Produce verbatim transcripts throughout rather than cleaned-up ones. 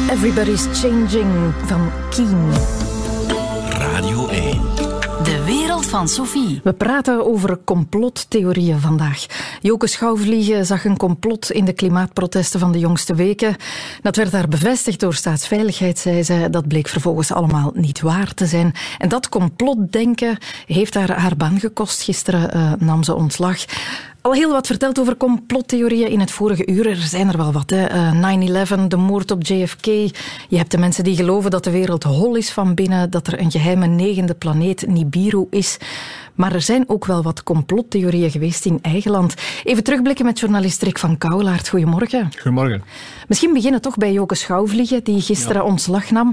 Everybody's Changing van Keen. Radio één. De wereld van Sophie. We praten over complottheorieën vandaag. Joke Schouwvliegen zag een complot in de klimaatprotesten van de jongste weken. Dat werd daar bevestigd door Staatsveiligheid, zei ze. Dat bleek vervolgens allemaal niet waar te zijn. En dat complotdenken heeft haar haar baan gekost. Gisteren uh, nam ze ontslag. Al heel wat verteld over complottheorieën in het vorige uur. Er zijn er wel wat. Uh, nine eleven, de moord op J F K. Je hebt de mensen die geloven dat de wereld hol is van binnen, dat er een geheime negende planeet, Nibiru, is. Maar er zijn ook wel wat complottheorieën geweest in eigen land. Even terugblikken met journalist Rick van Kouwelaert. Goedemorgen. Goedemorgen. Misschien beginnen toch bij Joke Schouwvliegen, die gisteren ja. ontslag nam.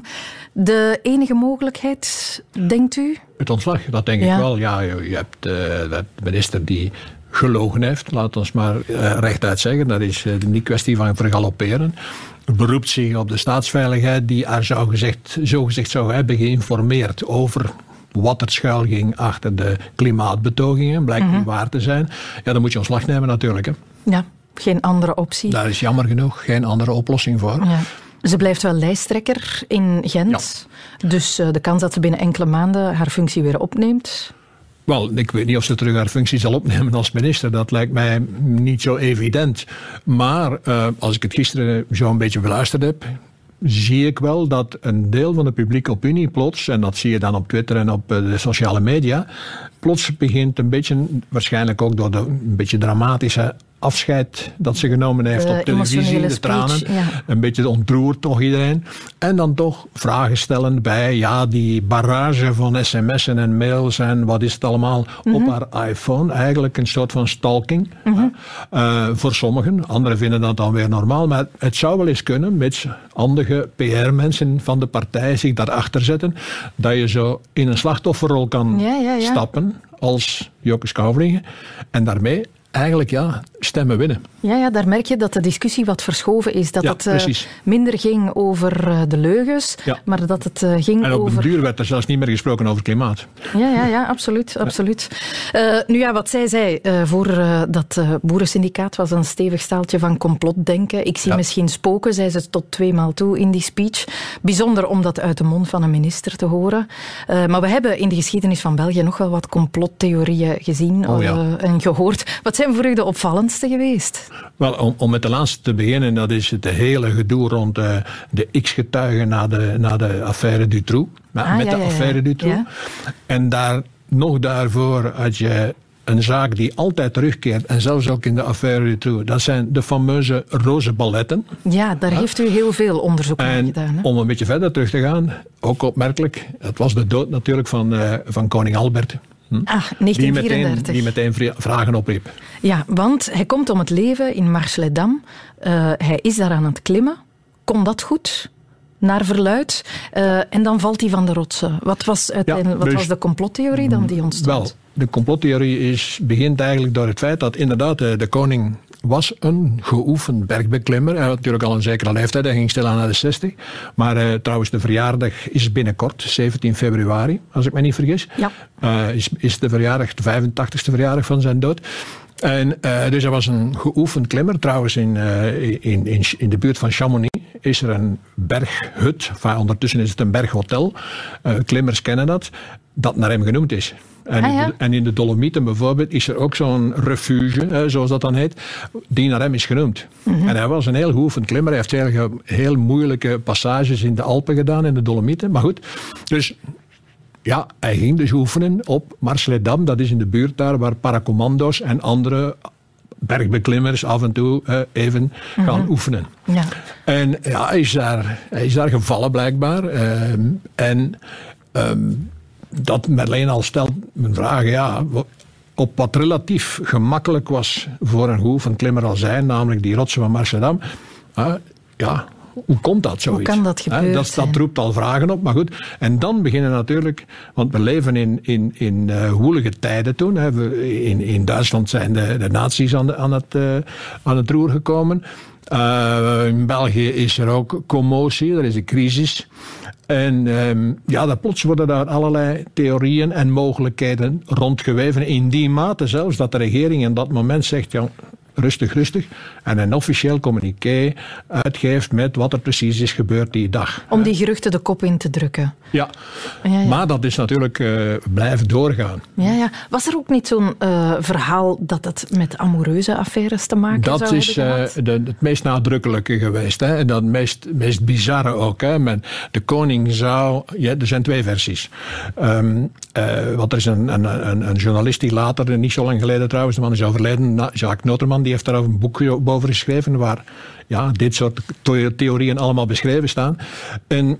De enige mogelijkheid, denkt u? Het ontslag, dat denk ja. ik wel. Ja, je, je hebt uh, de minister die gelogen heeft, laat ons maar uh, rechtuit zeggen. Dat is uh, niet kwestie van vergalopperen. Beroept zich op de staatsveiligheid die haar zo gezegd, zo gezegd zou hebben geïnformeerd over wat er schuil ging achter de klimaatbetogingen. Blijkt mm-hmm. niet waar te zijn. Ja, dan moet je ontslag nemen natuurlijk. Hè. Ja, geen andere optie. Daar is jammer genoeg geen andere oplossing voor. Ja. Ze blijft wel lijsttrekker in Gent. Ja. Dus uh, de kans dat ze binnen enkele maanden haar functie weer opneemt. Wel, ik weet niet of ze terug haar functie zal opnemen als minister. Dat lijkt mij niet zo evident. Maar uh, als ik het gisteren zo een beetje beluisterd heb, zie ik wel dat een deel van de publieke opinie plots, en dat zie je dan op Twitter en op de sociale media, plots begint een beetje, waarschijnlijk ook door de een beetje dramatische afscheid dat ze genomen heeft de op televisie, de speech, tranen, ja. een beetje ontroerd toch iedereen. En dan toch vragen stellen bij, ja, die barrage van sms'en en mails en wat is het allemaal mm-hmm. op haar iPhone. Eigenlijk een soort van stalking. Mm-hmm. Uh, voor sommigen. Anderen vinden dat dan weer normaal. Maar het zou wel eens kunnen, met handige P R-mensen van de partij zich daarachter zetten, dat je zo in een slachtofferrol kan ja, ja, ja. stappen als Joke Schouwvliegen. En daarmee eigenlijk ja, stemmen winnen. Ja, ja, daar merk je dat de discussie wat verschoven is. Dat ja, het uh, minder ging over uh, de leugens, ja. maar dat het uh, ging over... En op over... den duur werd er zelfs niet meer gesproken over klimaat. Ja, ja, ja, absoluut. absoluut. Uh, nu ja, wat zij zei uh, voor uh, dat uh, boerensyndicaat was een stevig staaltje van complotdenken. Ik zie ja. misschien spoken, zei ze tot tweemaal toe in die speech. Bijzonder om dat uit de mond van een minister te horen. Uh, maar we hebben in de geschiedenis van België nog wel wat complottheorieën gezien oh, ja. uh, en gehoord. Wat zijn voor u de opvallendste geweest? Wel, om, om met de laatste te beginnen, dat is het hele gedoe rond uh, de X-getuigen na de, na de affaire Dutroux. Ah, met ja, de ja, ja. affaire Dutroux. Ja. En daar, nog daarvoor had je een zaak die altijd terugkeert, en zelfs ook in de affaire Dutroux, dat zijn de fameuze roze balletten. Ja, daar ja. heeft u heel veel onderzoek naar en gedaan. Hè? Om een beetje verder terug te gaan, ook opmerkelijk, het was de dood natuurlijk van, uh, van koning Albert. Hm? Ah, negentien vierendertig. Die meteen, die meteen vragen opriep. Ja, want hij komt om het leven in Marseledam. Uh, hij is daar aan het klimmen. Kon dat goed? Naar verluid. Uh, en dan valt hij van de rotsen. Wat was, uiteindelijk, ja, dus, wat was de complottheorie dan die ontstond? Wel, de complottheorie is, begint eigenlijk door het feit dat inderdaad de, de koning was een geoefend bergbeklimmer. Hij had natuurlijk al een zekere leeftijd, hij ging stilaan naar de zestig. Maar uh, trouwens, de verjaardag is binnenkort, zeventien februari, als ik me niet vergis. Ja. Uh, is, is de verjaardag, de vijfentachtigste verjaardag van zijn dood. En, uh, dus hij was een geoefend klimmer. Trouwens, in, uh, in, in, in de buurt van Chamonix is er een berghut. Enfin, ondertussen is het een berghotel. Uh, klimmers kennen dat. Dat naar hem genoemd is. En, ah, ja. in de, en in de Dolomieten bijvoorbeeld is er ook zo'n refuge, uh, zoals dat dan heet, die naar hem is genoemd. Mm-hmm. En hij was een heel geoefend klimmer. Hij heeft heel, heel moeilijke passages in de Alpen gedaan, in de Dolomieten. Maar goed, dus... Ja, hij ging dus oefenen op Marseledam. Dat is in de buurt daar waar paracommando's en andere bergbeklimmers af en toe uh, even gaan mm-hmm. oefenen. Ja. En ja, hij is daar, hij is daar gevallen blijkbaar. Uh, en um, dat alleen al stelt mijn vraag, ja, op wat relatief gemakkelijk was voor een geoefend klimmer als hij, namelijk die rotsen van Marseledam. Uh, ja... Hoe komt dat zoiets? Hoe kan dat gebeuren? Dat, dat roept al vragen op, maar goed. En dan beginnen natuurlijk, want we leven in, in, in uh, woelige tijden toen. Hè. We, in, in Duitsland zijn de, de nazi's aan, de, aan, het, uh, aan het roer gekomen. Uh, in België is er ook commotie, er is een crisis. En um, ja, dan plots worden daar allerlei theorieën en mogelijkheden rondgeweven. In die mate zelfs dat de regering in dat moment zegt, ja, rustig, rustig. En een officieel communiqué uitgeeft met wat er precies is gebeurd die dag. Om die geruchten de kop in te drukken. Ja, ja, ja. Maar dat is natuurlijk uh, blijven doorgaan. Ja, ja. Was er ook niet zo'n uh, verhaal dat het met amoureuze affaires te maken dat zou is, hebben gehad? Uh, de, het meest nadrukkelijke geweest. Hè? En dat meest, meest bizarre ook. Hè? Men, de koning zou... Ja, er zijn twee versies. Um, uh, want er is een, een, een, een journalist die later, niet zo lang geleden trouwens, de man is overleden, Jacques Noterman, die heeft daar een boek boven geschreven waar ja, dit soort theorieën allemaal beschreven staan. En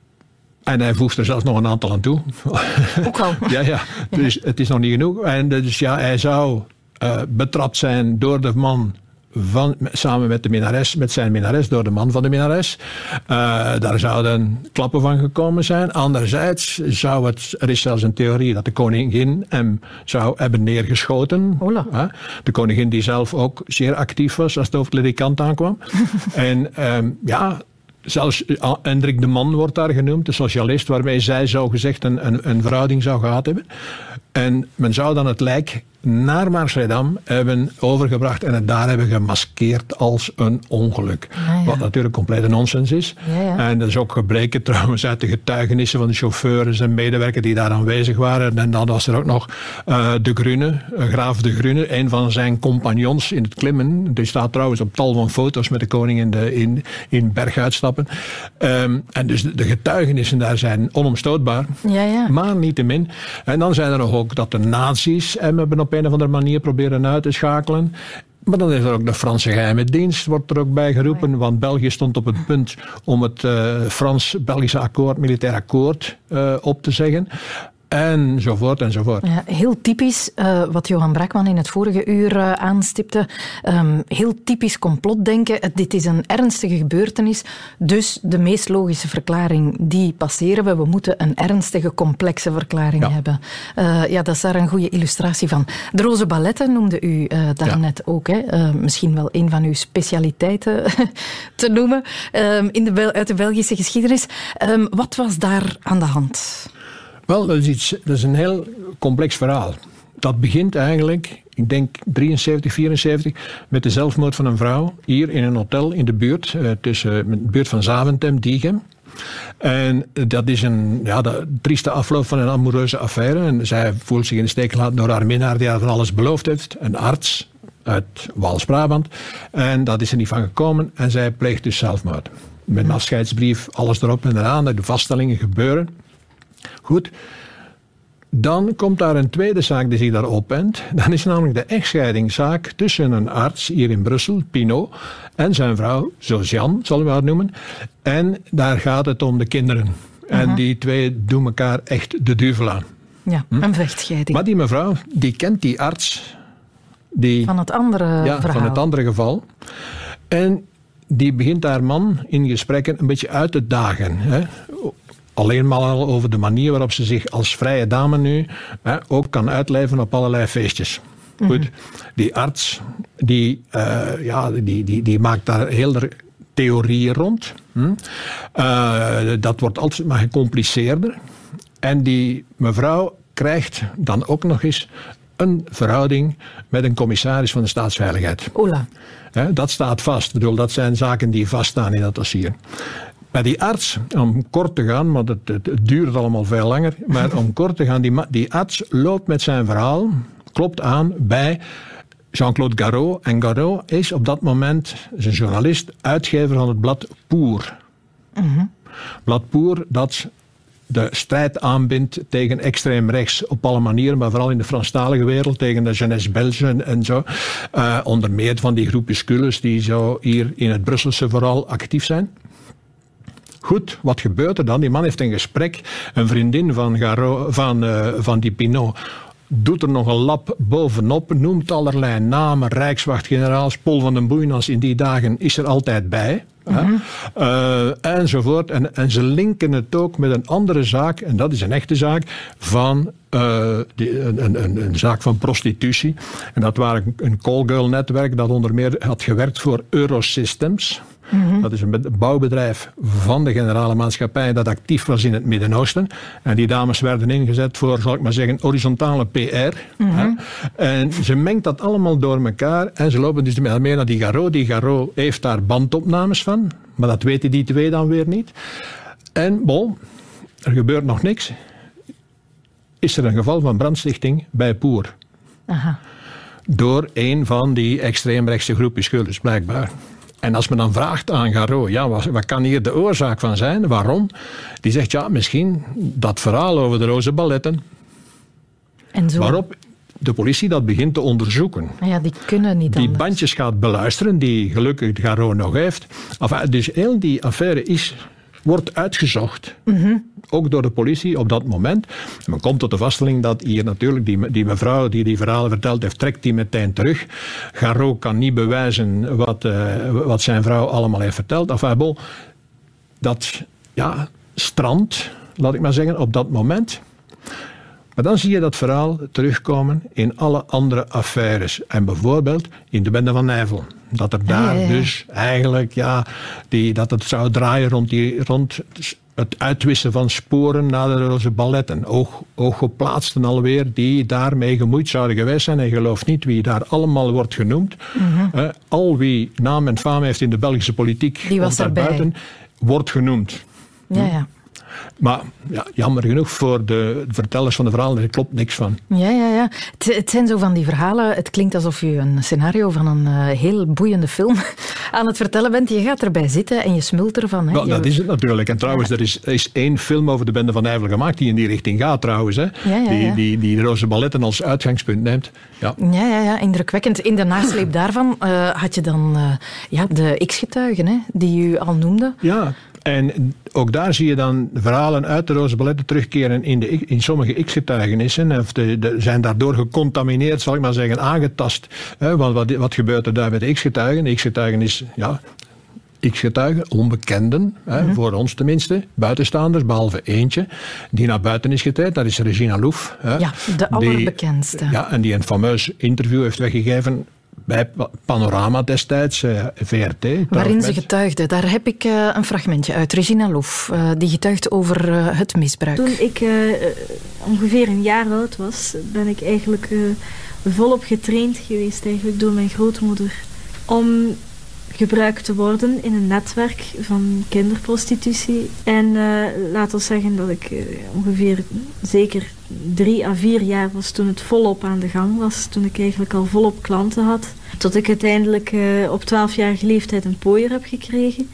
En hij voegt er zelfs nog een aantal aan toe. Ook al. ja, ja. Dus ja. Het is nog niet genoeg. En dus ja, hij zou uh, betrapt zijn door de man van, samen met de minnares, met zijn minnares, door de man van de minnares. Uh, daar zouden klappen van gekomen zijn. Anderzijds zou het, er is zelfs een theorie dat de koningin hem zou hebben neergeschoten. Hola. Uh, de koningin die zelf ook zeer actief was als het hoofdledikant aankwam. en um, ja... Zelfs Hendrik de Man wordt daar genoemd, de socialist, waarmee zij zogezegd een, een, een verhouding zou gehad hebben. En men zou dan het lijk naar Amsterdam hebben overgebracht en het daar hebben gemaskeerd als een ongeluk. Ja, ja. Wat natuurlijk complete nonsens is. Ja, ja. En dat is ook gebleken trouwens uit de getuigenissen van de chauffeurs en medewerkers die daar aanwezig waren. En dan was er ook nog uh, de Grune, uh, graaf de Grune, een van zijn compagnons in het klimmen. Die staat trouwens op tal van foto's met de koning in, de, in, in berguitstappen. Um, en dus de, de getuigenissen daar zijn onomstootbaar. Ja, ja. Maar niettemin. En dan zijn er nog ook dat de nazi's hem hebben op een of andere manier proberen uit te schakelen. Maar dan is er ook de Franse geheime dienst, wordt er ook bij geroepen. Want België stond op het punt om het uh, Frans-Belgische akkoord, militair akkoord, uh, op te zeggen. Enzovoort, enzovoort. Ja, heel typisch, uh, wat Johan Braakman in het vorige uur uh, aanstipte. Um, heel typisch complotdenken. Uh, dit is een ernstige gebeurtenis. Dus de meest logische verklaring, die passeren we. We moeten een ernstige, complexe verklaring ja. hebben. Uh, ja, dat is daar een goede illustratie van. De roze balletten noemde u uh, daarnet ja. ook. Hè? Uh, misschien wel een van uw specialiteiten te noemen. Um, in de, uit de Belgische geschiedenis. Um, wat was daar aan de hand? Wel, dat is, iets, dat is een heel complex verhaal. Dat begint eigenlijk, ik denk drieënzeventig, vierenzeventig, met de zelfmoord van een vrouw hier in een hotel in de buurt, uh, tussen de buurt van Zaventem, Diegem. En dat is een ja, de trieste afloop van een amoureuze affaire. En zij voelt zich in de steek gelaten door haar minnaar die haar van alles beloofd heeft. Een arts uit Waals-Brabant. En dat is er niet van gekomen en zij pleegt dus zelfmoord. Met een afscheidsbrief, alles erop en eraan, de vaststellingen gebeuren. Goed, dan komt daar een tweede zaak die zich daar opent. Dan is namelijk de echtscheidingszaak tussen een arts hier in Brussel, Pinot, en zijn vrouw, Josiane, zullen we haar noemen. En daar gaat het om de kinderen. Uh-huh. En die twee doen elkaar echt de duivel aan. Ja, hm? Een vechtscheiding. Maar die mevrouw, die kent die arts. Die, van het andere ja, verhaal. van het andere geval. En die begint haar man in gesprekken een beetje uit te dagen, hè. Alleen maar al over de manier waarop ze zich als vrije dame nu hè, ook kan uitleven op allerlei feestjes. Mm-hmm. Goed, die arts die, uh, ja, die, die, die maakt daar heel de theorieën rond. Hm? Uh, dat wordt altijd maar gecompliceerder. En die mevrouw krijgt dan ook nog eens een verhouding met een commissaris van de staatsveiligheid. Ola. Hè, dat staat vast. Ik bedoel, dat zijn zaken die vaststaan in dat dossier. Bij die arts, om kort te gaan, want het, het, het duurt allemaal veel langer, maar om kort te gaan, die, die arts loopt met zijn verhaal, klopt aan bij Jean-Claude Garot. En Garot is op dat moment, is een journalist, uitgever van het blad Pour. Mm-hmm. Blad Pour, dat de strijd aanbindt tegen extreem rechts op alle manieren, maar vooral in de Franstalige wereld, tegen de jeunesse belge en zo. Uh, onder meer van die groepuscules die zo hier in het Brusselse vooral actief zijn. Goed, wat gebeurt er dan? Die man heeft een gesprek. Een vriendin van, Garot, van, uh, van die Pinot doet er nog een lap bovenop, noemt allerlei namen, Rijkswachtgeneraals, Paul van den Boeynans in die dagen is er altijd bij. Mm-hmm. Uh, enzovoort. En, en ze linken het ook met een andere zaak, en dat is een echte zaak, van uh, die, een, een, een zaak van prostitutie. En dat was een callgirl-netwerk dat onder meer had gewerkt voor Eurosystems. Mm-hmm. Dat is een bouwbedrijf van de Generale Maatschappij dat actief was in het Midden-Oosten. En die dames werden ingezet voor, zal ik maar zeggen, horizontale P R. Mm-hmm. En ze mengt dat allemaal door elkaar en ze lopen dus meer naar die Garot. Die Garot heeft daar bandopnames van, maar dat weten die twee dan weer niet. En bon, er gebeurt nog niks. Is er een geval van brandstichting bij Poer. Aha. Door een van die extreemrechtse groepuscules, blijkbaar. En als men dan vraagt aan Garot, ja, wat, wat kan hier de oorzaak van zijn? Waarom? Die zegt, ja, misschien dat verhaal over de roze balletten. En zo. Waarop de politie dat begint te onderzoeken. Ja, die kunnen niet Die anders. bandjes gaat beluisteren, die gelukkig Garot nog heeft. Enfin, dus heel die affaire is, wordt uitgezocht. Mm-hmm. Ook door de politie op dat moment. En men komt tot de vaststelling dat hier natuurlijk die, die mevrouw die die verhalen verteld heeft, trekt die meteen terug. Garot kan niet bewijzen wat, uh, wat zijn vrouw allemaal heeft verteld. Enfin, bon, dat ja, strand, laat ik maar zeggen, op dat moment. Maar dan zie je dat verhaal terugkomen in alle andere affaires. En bijvoorbeeld in de Bende van Nijvel. Dat er daar ja, ja, ja. dus eigenlijk, ja, die, dat het zou draaien rond, die, rond het uitwissen van sporen naar de roze balletten. Oog, ooggeplaatsten alweer die daarmee gemoeid zouden geweest zijn. En je gelooft niet wie daar allemaal wordt genoemd. Mm-hmm. Uh, al wie naam en faam heeft in de Belgische politiek die was of daarbuiten, wordt genoemd. Ja, ja. Maar ja, jammer genoeg voor de vertellers van de verhalen, er klopt niks van. Ja, ja, ja. Het, het zijn zo van die verhalen, het klinkt alsof je een scenario van een uh, heel boeiende film aan het vertellen bent. Je gaat erbij zitten en je smult ervan. Hè. Nou, je... Dat is het natuurlijk. En trouwens, er is, er is één film over de Bende van Nijvel gemaakt die in die richting gaat trouwens. Hè. Ja, ja, die, ja. die, die de roze balletten als uitgangspunt neemt. Ja, ja, ja, ja, indrukwekkend. In de nasleep daarvan uh, had je dan uh, ja, de X-getuigen, hè, die u al noemde. Ja. En ook daar zie je dan verhalen uit de roze balletten terugkeren in, de, in sommige X-getuigenissen. Of de, de, zijn daardoor gecontamineerd, zal ik maar zeggen, aangetast. Hè, want wat, wat gebeurt er daar met de X-getuigen? De X-getuigen is, ja, X-getuigen, onbekenden, hè, mm-hmm. voor ons tenminste, buitenstaanders, behalve eentje, die naar buiten is getreden. Dat is Regina Louf. Hè, ja, de allerbekendste. Die, ja, en die een fameus interview heeft weggegeven bij Panorama destijds, uh, V R T. Waarin ze getuigde. Daar heb ik uh, een fragmentje uit. Regina Louf, uh, die getuigt over uh, het misbruik. Toen ik uh, ongeveer een jaar oud was, ben ik eigenlijk uh, volop getraind geweest eigenlijk door mijn grootmoeder om gebruikt te worden in een netwerk van kinderprostitutie. En uh, laat ons zeggen dat ik uh, ongeveer zeker drie à vier jaar was toen het volop aan de gang was. Toen ik eigenlijk al volop klanten had. Tot ik uiteindelijk uh, op twaalfjarige leeftijd een pooier heb gekregen.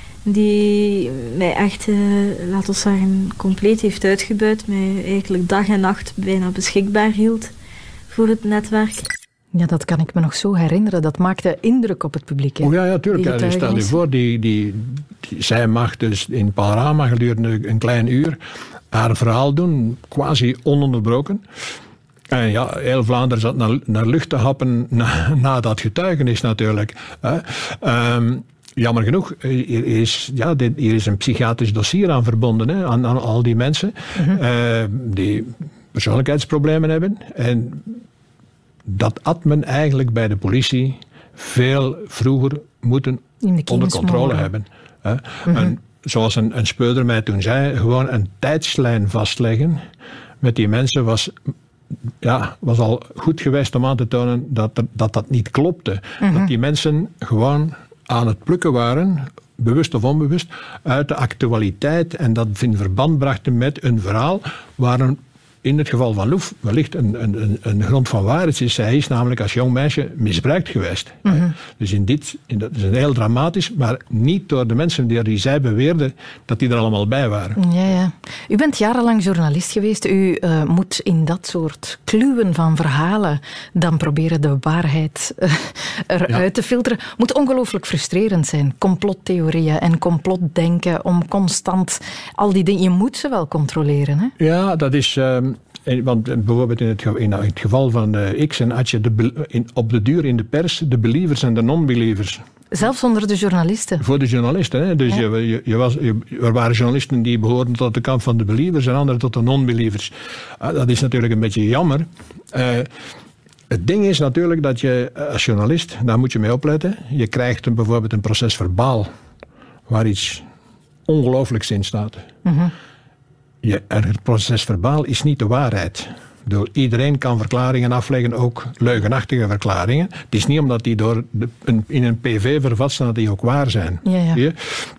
Die mij echt, uh, laat ons zeggen, compleet heeft uitgebuit. Mij eigenlijk dag en nacht bijna beschikbaar hield voor het netwerk. Ja, dat kan ik me nog zo herinneren. Dat maakte indruk op het publiek. Hè? Oh ja, ja, tuurlijk. Ja, stel je voor, die, die, die, zij mag dus in Panorama gedurende een klein uur haar verhaal doen, quasi ononderbroken. En ja, heel Vlaanderen zat naar, naar lucht te happen na, na dat getuigenis natuurlijk. Um, jammer genoeg, hier is, ja, dit, hier is een psychiatrisch dossier aan verbonden, hè, aan, aan al die mensen mm-hmm. uh, die persoonlijkheidsproblemen hebben. En dat had men eigenlijk bij de politie veel vroeger moeten onder controle hebben. Hè. Mm-hmm. En zoals een, een speuder mij toen zei, gewoon een tijdslijn vastleggen met die mensen was, ja, was al goed geweest om aan te tonen dat er, dat, dat niet klopte. Mm-hmm. Dat die mensen gewoon aan het plukken waren, bewust of onbewust, uit de actualiteit en dat in verband brachten met een verhaal waar een in het geval van Louf wellicht een, een, een grond van waarheid is. Zij is namelijk als jong meisje misbruikt geweest. Mm-hmm. Dus in dit, in dat is een heel dramatisch, maar niet door de mensen die, die zij beweerden dat die er allemaal bij waren. Ja, ja. U bent jarenlang journalist geweest. U uh, moet in dat soort kluwen van verhalen dan proberen de waarheid uh, eruit ja. te filteren. Moet ongelooflijk frustrerend zijn. Complottheorieën en complotdenken om constant al die dingen. Je moet ze wel controleren, hè? Ja, dat is... Uh, Want bijvoorbeeld in het, in het geval van uh, X en had je de, in, op de duur in de pers de believers en de non-believers. Zelfs onder de journalisten? Voor de journalisten. Hè? Dus ja. je, je, je was, je, er waren journalisten die behoorden tot de kant van de believers en anderen tot de non-believers. Uh, dat is natuurlijk een beetje jammer. Uh, Het ding is natuurlijk dat je als journalist, daar moet je mee opletten. Je krijgt een, bijvoorbeeld een proces verbaal waar iets ongelooflijks in staat. Mm-hmm. Je, het proces verbaal is niet de waarheid. Door iedereen kan verklaringen afleggen, ook leugenachtige verklaringen. Het is niet omdat die door de, een, in een P V vervat staan dat die ook waar zijn. Ja, ja.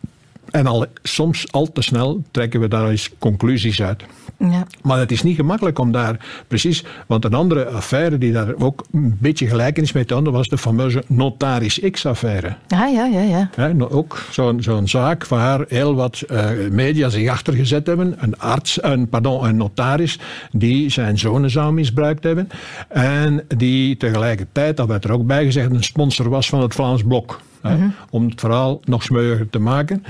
En al, soms al te snel trekken we daar eens conclusies uit. Ja. Maar het is niet gemakkelijk om daar precies... Want een andere affaire die daar ook een beetje gelijkenis mee toonde, was de fameuze Notaris X-affaire. Ah, ja, ja, ja. He, ook zo'n, zo'n zaak waar heel wat uh, media zich achter gezet hebben. Een arts, een, pardon, een notaris die zijn zonen zou misbruikt hebben. En die tegelijkertijd, dat werd er ook bij gezegd, een sponsor was van het Vlaams Blok. He, mm-hmm. Om het verhaal nog smeuiger te maken.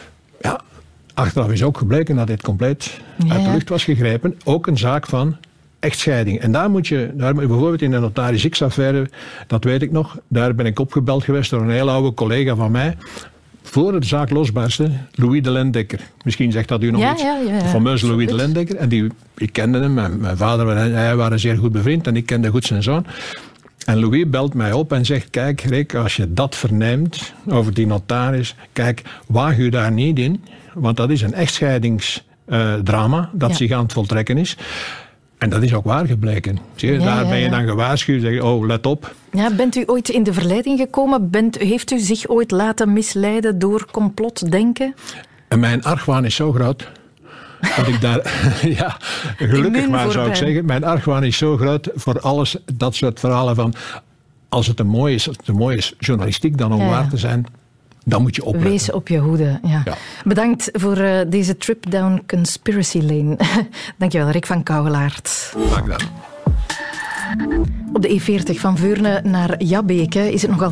Ja, achteraf is ook gebleken dat dit compleet ja, uit de lucht was gegrepen. Ook een zaak van echtscheiding. En daar moet je, daar, bijvoorbeeld in de Notaris X-affaire, dat weet ik nog, daar ben ik opgebeld geweest door een heel oude collega van mij. Voor de zaak losbarstte, Louis de Lendekker. Misschien zegt dat u nog ja, iets. Ja, ja, ja. De fameuze Louis de Lendekker. En die, ik kende hem, mijn, mijn vader en hij waren zeer goed bevriend en ik kende goed zijn zoon. En Louis belt mij op en zegt, kijk Rick, als je dat verneemt over die notaris, kijk, waag u daar niet in, want dat is een echtscheidingsdrama uh, dat ja. zich aan het voltrekken is. En dat is ook waar gebleken. Zie je, ja, daar ja, ben je dan gewaarschuwd, zeg je, oh, let op. Ja, bent u ooit in de verleiding gekomen? Bent, heeft u zich ooit laten misleiden door complotdenken? En mijn argwaan is zo groot... Dat ik daar, ja, gelukkig maar zou ik zeggen. Mijn argwaan is zo groot voor alles, dat soort verhalen van. Als het een mooi is, als het een mooie is, journalistiek dan om ja. waar te zijn, dan moet je opletten. Wees op je hoede. Ja. Ja. Bedankt voor uh, deze trip down conspiracy lane. Dankjewel, Rick van Kouwelaert. Dank dan. Op de E veertig van Veurne naar Jabbeke is het nog altijd